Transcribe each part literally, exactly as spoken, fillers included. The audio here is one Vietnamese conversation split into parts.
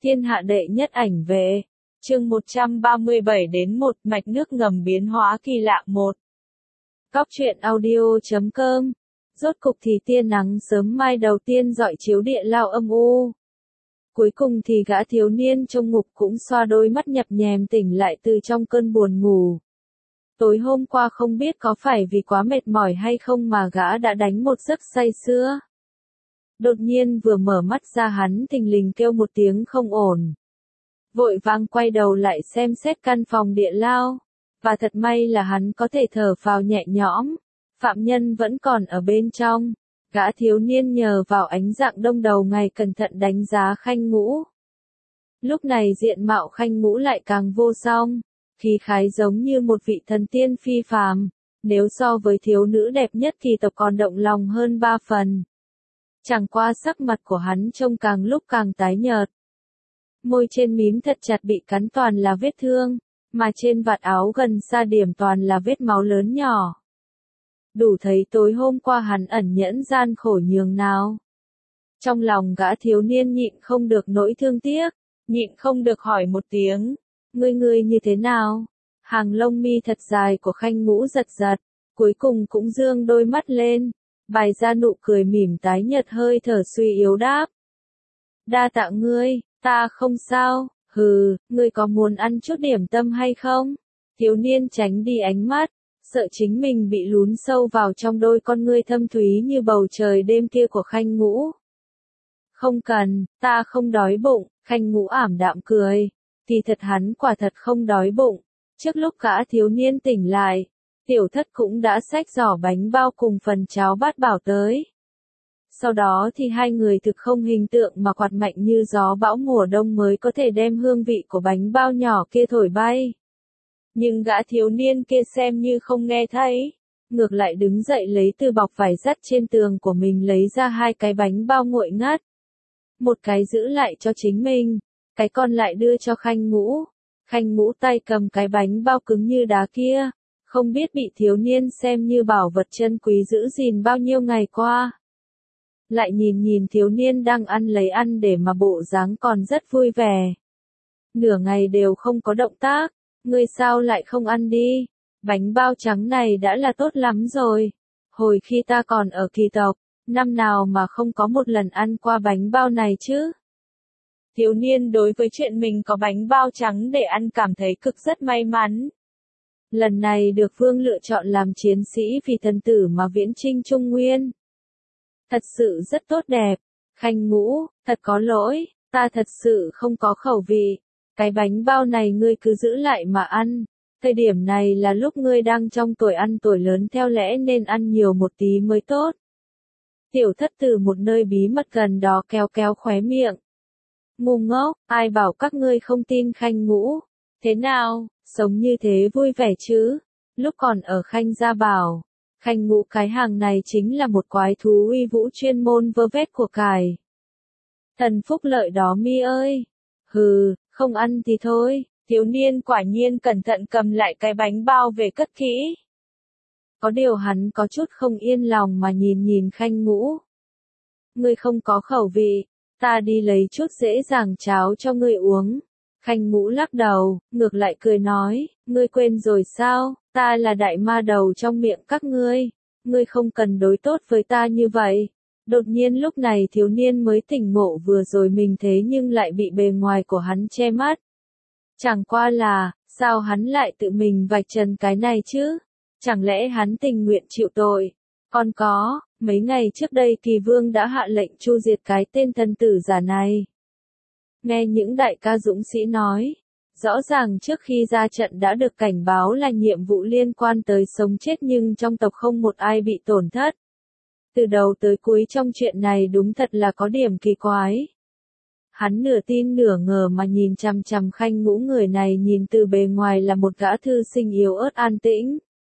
Thiên hạ đệ nhất ảnh về. Chương một trăm ba mươi bảy đến một mạch nước ngầm biến hóa kỳ lạ một. Góc truyện audio chấm com. Rốt cục thì tia nắng sớm mai đầu tiên rọi chiếu địa lao âm u. Cuối cùng thì gã thiếu niên trong ngục cũng xoa đôi mắt nhập nhèm tỉnh lại từ trong cơn buồn ngủ. Tối hôm qua không biết có phải vì quá mệt mỏi hay không mà gã đã đánh một giấc say sưa. Đột nhiên vừa mở mắt ra hắn thình lình kêu một tiếng không ổn. Vội vàng quay đầu lại xem xét căn phòng địa lao. Và thật may là hắn có thể thở phào nhẹ nhõm. Phạm nhân vẫn còn ở bên trong. Gã thiếu niên nhờ vào ánh dạng đông đầu ngày cẩn thận đánh giá Khanh Ngũ. Lúc này diện mạo Khanh Ngũ lại càng vô song. Khí khái giống như một vị thần tiên phi phàm. Nếu so với thiếu nữ đẹp nhất kỳ tộc còn động lòng hơn ba phần. Chẳng qua sắc mặt của hắn trông càng lúc càng tái nhợt. Môi trên mím thật chặt bị cắn toàn là vết thương, mà trên vạt áo gần xa điểm toàn là vết máu lớn nhỏ. Đủ thấy tối hôm qua hắn ẩn nhẫn gian khổ nhường nào. Trong lòng gã thiếu niên nhịn không được nỗi thương tiếc, nhịn không được hỏi một tiếng, ngươi ngươi như thế nào? Hàng lông mi thật dài của Khanh Ngũ giật giật, cuối cùng cũng dương đôi mắt lên. Bày ra nụ cười mỉm tái nhợt hơi thở suy yếu đáp. Đa tạ ngươi, ta không sao, hừ, ngươi có muốn ăn chút điểm tâm hay không? Thiếu niên tránh đi ánh mắt, sợ chính mình bị lún sâu vào trong đôi con ngươi thâm thúy như bầu trời đêm kia của Khanh Ngũ. Không cần, ta không đói bụng, Khanh Ngũ ảm đạm cười. Thì thật hắn quả thật không đói bụng. Trước lúc gã thiếu niên tỉnh lại, Tiểu Thất cũng đã xách giỏ bánh bao cùng phần cháo bát bảo tới. Sau đó thì hai người thực không hình tượng mà quạt mạnh như gió bão mùa đông mới có thể đem hương vị của bánh bao nhỏ kia thổi bay. Nhưng gã thiếu niên kia xem như không nghe thấy. Ngược lại đứng dậy lấy từ bọc vải dắt trên tường của mình lấy ra hai cái bánh bao nguội ngắt. Một cái giữ lại cho chính mình, cái còn lại đưa cho Khanh Ngũ. Khanh Ngũ tay cầm cái bánh bao cứng như đá kia. Không biết bị thiếu niên xem như bảo vật chân quý giữ gìn bao nhiêu ngày qua. Lại nhìn nhìn thiếu niên đang ăn lấy ăn để mà bộ dáng còn rất vui vẻ. Nửa ngày đều không có động tác, ngươi sao lại không ăn đi, bánh bao trắng này đã là tốt lắm rồi. Hồi khi ta còn ở kỳ tộc, năm nào mà không có một lần ăn qua bánh bao này chứ. Thiếu niên đối với chuyện mình có bánh bao trắng để ăn cảm thấy cực rất may mắn. Lần này được vương lựa chọn làm chiến sĩ vì thần tử mà viễn chinh Trung Nguyên. Thật sự rất tốt đẹp. Khanh Ngũ, thật có lỗi, ta thật sự không có khẩu vị. Cái bánh bao này ngươi cứ giữ lại mà ăn. Thời điểm này là lúc ngươi đang trong tuổi ăn tuổi lớn theo lẽ nên ăn nhiều một tí mới tốt. Tiểu Thất từ một nơi bí mật gần đó kéo kéo khóe miệng. Ngu ngốc, ai bảo các ngươi không tin Khanh Ngũ. Thế nào, sống như thế vui vẻ chứ? Lúc còn ở Khanh Gia bảo, Khanh Ngũ cái hàng này chính là một quái thú uy vũ chuyên môn vơ vét của cải. Thần phúc lợi đó mi ơi! Hừ, không ăn thì thôi, thiếu niên quả nhiên cẩn thận cầm lại cái bánh bao về cất kỹ. Có điều hắn có chút không yên lòng mà nhìn nhìn Khanh Ngũ. Ngươi không có khẩu vị, ta đi lấy chút dễ dàng cháo cho ngươi uống. Khanh Ngũ lắc đầu, ngược lại cười nói, ngươi quên rồi sao, ta là đại ma đầu trong miệng các ngươi, ngươi không cần đối tốt với ta như vậy. Đột nhiên lúc này thiếu niên mới tỉnh ngộ vừa rồi mình thế nhưng lại bị bề ngoài của hắn che mắt. Chẳng qua là, sao hắn lại tự mình vạch trần cái này chứ? Chẳng lẽ hắn tình nguyện chịu tội? Còn có, mấy ngày trước đây Kỳ Vương đã hạ lệnh tru diệt cái tên thần tử giả này. Nghe những đại ca dũng sĩ nói, rõ ràng trước khi ra trận đã được cảnh báo là nhiệm vụ liên quan tới sống chết nhưng trong tộc không một ai bị tổn thất. Từ đầu tới cuối trong chuyện này đúng thật là có điểm kỳ quái. Hắn nửa tin nửa ngờ mà nhìn chằm chằm Khanh Ngũ, người này nhìn từ bề ngoài là một gã thư sinh yếu ớt an tĩnh.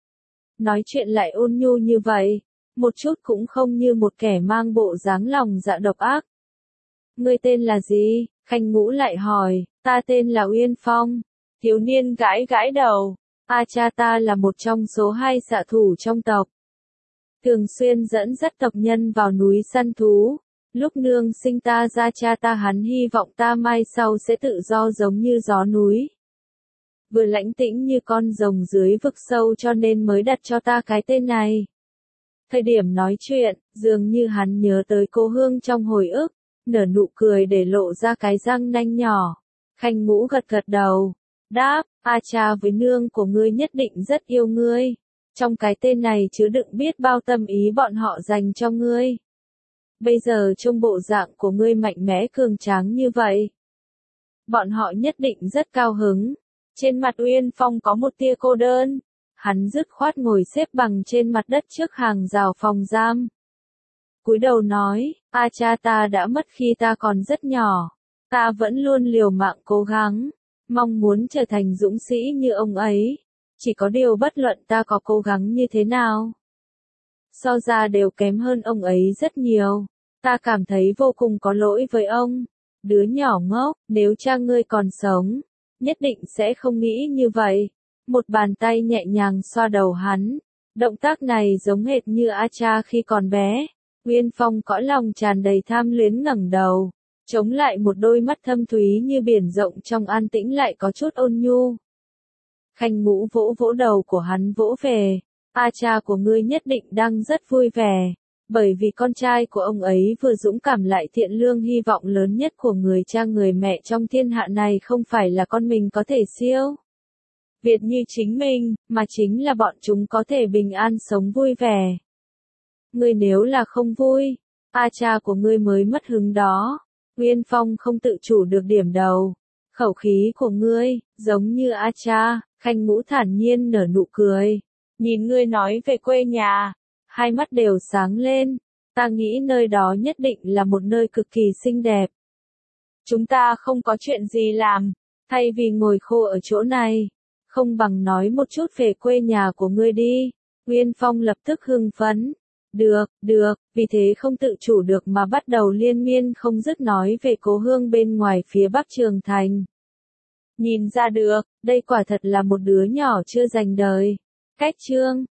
Nói chuyện lại ôn nhu như vậy, một chút cũng không như một kẻ mang bộ dáng lòng dạ độc ác. Ngươi tên là gì? Khanh Ngũ lại hỏi, ta tên là Uyên Phong. Thiếu niên gãi gãi đầu, a cha ta là một trong số hai xạ thủ trong tộc. Thường xuyên dẫn dắt tộc nhân vào núi săn thú, Lúc nương sinh ta ra cha ta hắn hy vọng ta mai sau sẽ tự do giống như gió núi. Vừa lãnh tĩnh như con rồng dưới vực sâu cho nên mới đặt cho ta cái tên này. Thời điểm nói chuyện, dường như hắn nhớ tới cô Hương trong hồi ức, nở nụ cười để lộ ra cái răng nanh nhỏ. Khanh Ngũ gật gật đầu, đáp, A cha với nương của ngươi nhất định rất yêu ngươi. Trong cái tên này chứa đựng biết bao tâm ý bọn họ dành cho ngươi. Bây giờ trông bộ dạng của ngươi mạnh mẽ cường tráng như vậy. Bọn họ nhất định rất cao hứng. Trên mặt Uyên Phong có một tia cô đơn. Hắn dứt khoát ngồi xếp bằng trên mặt đất trước hàng rào phòng giam. Cúi đầu nói, A cha ta đã mất khi ta còn rất nhỏ. Ta vẫn luôn liều mạng cố gắng, mong muốn trở thành dũng sĩ như ông ấy. Chỉ có điều bất luận ta có cố gắng như thế nào, so ra đều kém hơn ông ấy rất nhiều. Ta cảm thấy vô cùng có lỗi với ông. Đứa nhỏ ngốc, nếu cha ngươi còn sống, nhất định sẽ không nghĩ như vậy. Một bàn tay nhẹ nhàng xoa đầu hắn. Động tác này giống hệt như A cha khi còn bé. Uyên Phong cõi lòng tràn đầy tham luyến ngẩng đầu, chống lại một đôi mắt thâm thúy như biển rộng trong an tĩnh lại có chút ôn nhu. Khanh Ngũ vỗ vỗ đầu của hắn vỗ về. A cha của ngươi nhất định đang rất vui vẻ, bởi vì con trai của ông ấy vừa dũng cảm lại thiện lương. Hy vọng lớn nhất của người cha người mẹ trong thiên hạ này không phải là con mình có thể siêu việt như chính mình, mà chính là bọn chúng có thể bình an sống vui vẻ. Ngươi nếu là không vui, A cha của ngươi mới mất hứng đó. Uyên Phong không tự chủ được điểm đầu. Khẩu khí của ngươi, giống như A cha. Khanh Ngũ thản nhiên nở nụ cười. Nhìn ngươi nói về quê nhà, hai mắt đều sáng lên. Ta nghĩ nơi đó nhất định là một nơi cực kỳ xinh đẹp. Chúng ta không có chuyện gì làm, thay vì ngồi khô ở chỗ này, không bằng nói một chút về quê nhà của ngươi đi. Uyên Phong lập tức hưng phấn. Được, được, vì thế không tự chủ được mà bắt đầu liên miên không dứt nói về cố hương bên ngoài phía bắc Trường Thành. Nhìn ra được, đây quả thật là một đứa nhỏ chưa dành đời. Cách chương